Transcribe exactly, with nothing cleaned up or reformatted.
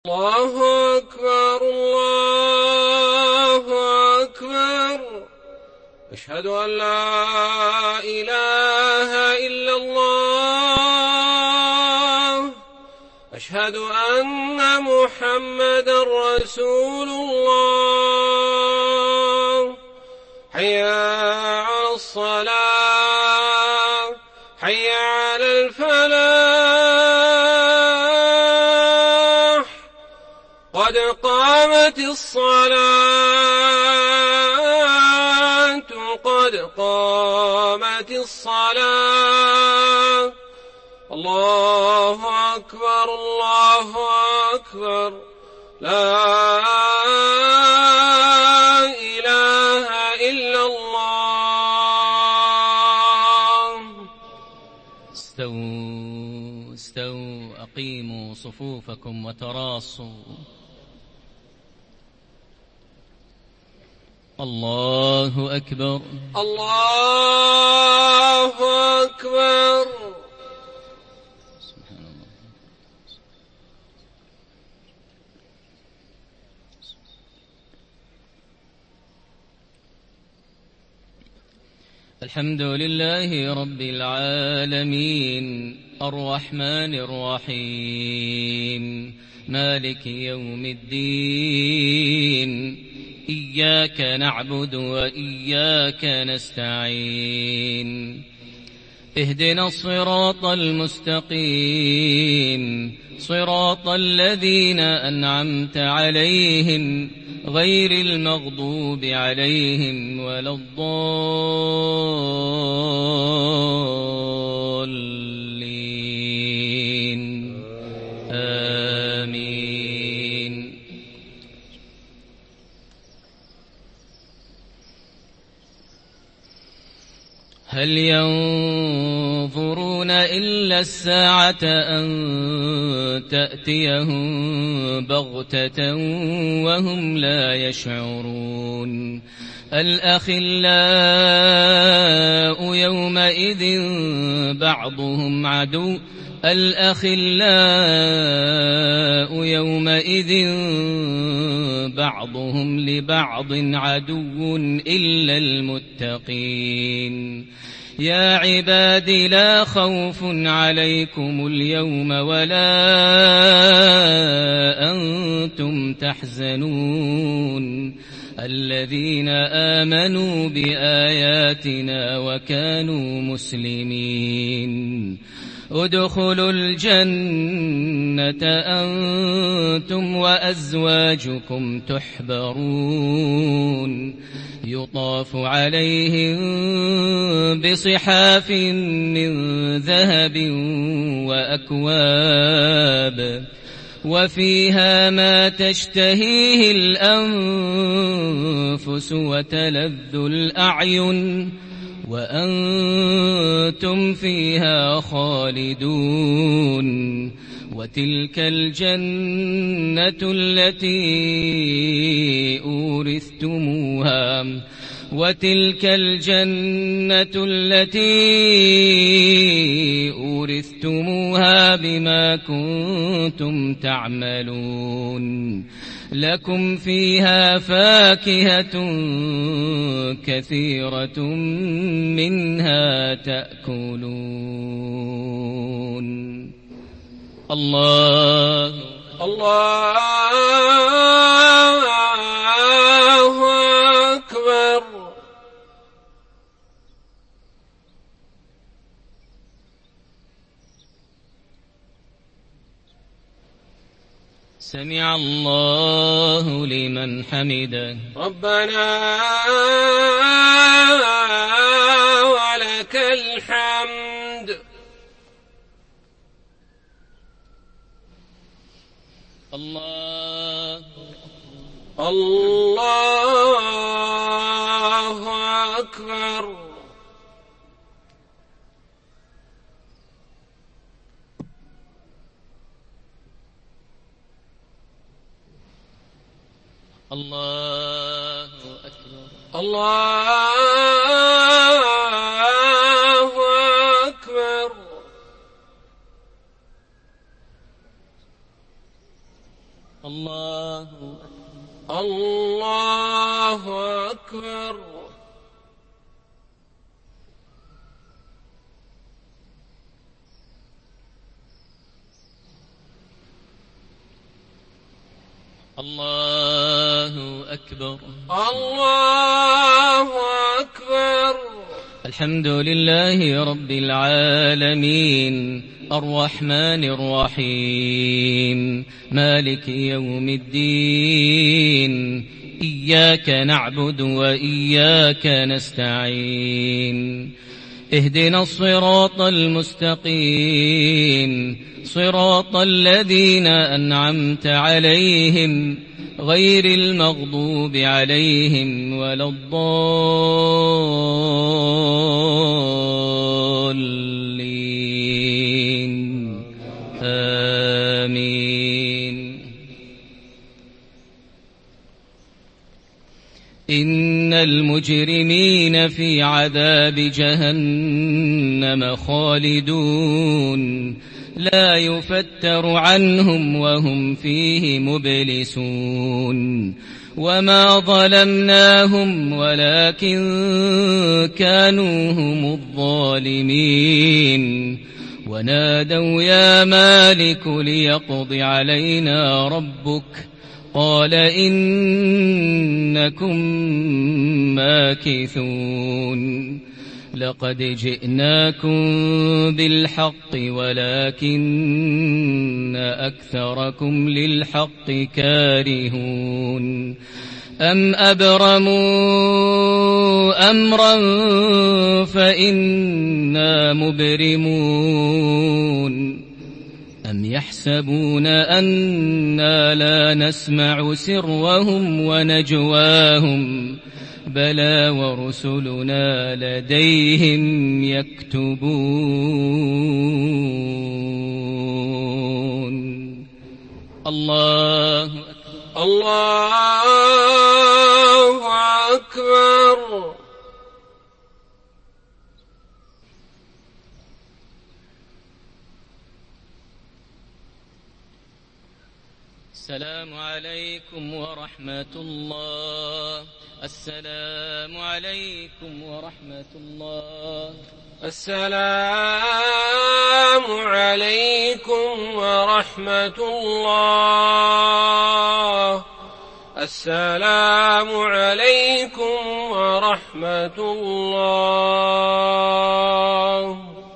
الله أكبر الله أكبر. أشهد أن لا إله إلا الله. أشهد أن محمدا رسول الله. حي على الصلاة حي على الفلاح. قد قامت الصلاة قد قامت الصلاة. الله أكبر الله أكبر. لا إله إلا الله. استووا استووا أقيموا صفوفكم وتراصوا. الله أكبر الله أكبر. سبحان الله. الحمد لله رب العالمين الرحمن الرحيم مالك يوم الدين. إياك نعبد وإياك نستعين. اهدنا الصراط المستقيم صراط الذين أنعمت عليهم غير المغضوب عليهم ولا الضالين. آمين. هل ينظرون إلا الساعة أن تأتيهم بغتة وهم لا يشعرون. الأخلاء يومئذ بعضهم عدو الأخلاء يومئذ بعضهم لبعض عدو إلا المتقين. يا عباد لا خوف عليكم اليوم ولا أنتم تحزنون الذين آمنوا بآياتنا وكانوا مسلمين. ادخلوا الجنة أنتم وأزواجكم تحبرون. يطاف عليهم بصحاف من ذهب وأكواب وفيها ما تشتهيه الأنفس وتلذ الأعين وأنتم فيها خالدون. وتلك الجنة التي أورثتموها وتلك الجنة التي أورثتموها بما كنتم تعملون. لكم فيها فاكهة كثيرة منها تأكلون. الله الله أكبر. سمع الله لمن حمده. ربنا ولك الحمد. الله الله أكبر. الله أكبر. الله أكبر. الله الله أكبر. الله أكبر. الله أكبر. الحمد لله رب العالمين الرحمن الرحيم مالك يوم الدين إياك نعبد وإياك نستعين اهدنا الصراط المستقيم صراط الذين أنعمت عليهم غير المغضوب عليهم ولا الضالين آمين. إن المجرمين في عذاب جهنم خالدون لا يفتر عنهم وهم فيه مبلسون وما ظلمناهم ولكن كانوا هم الظالمين ونادوا يا مالك ليقض علينا ربك قال إنكم ماكثون لقد جئناكم بالحق ولكن أكثركم للحق كارهون أم أبرموا أمرا فإنا مبرمون أم يحسبون أنا لا نسمع سرهم ونجواهم بلى ورسلنا لديهم يكتبون. الله الله أكبر. السلام عليكم ورحمة الله. السلام عليكم ورحمة الله. السلام عليكم ورحمة الله. السلام عليكم ورحمة الله.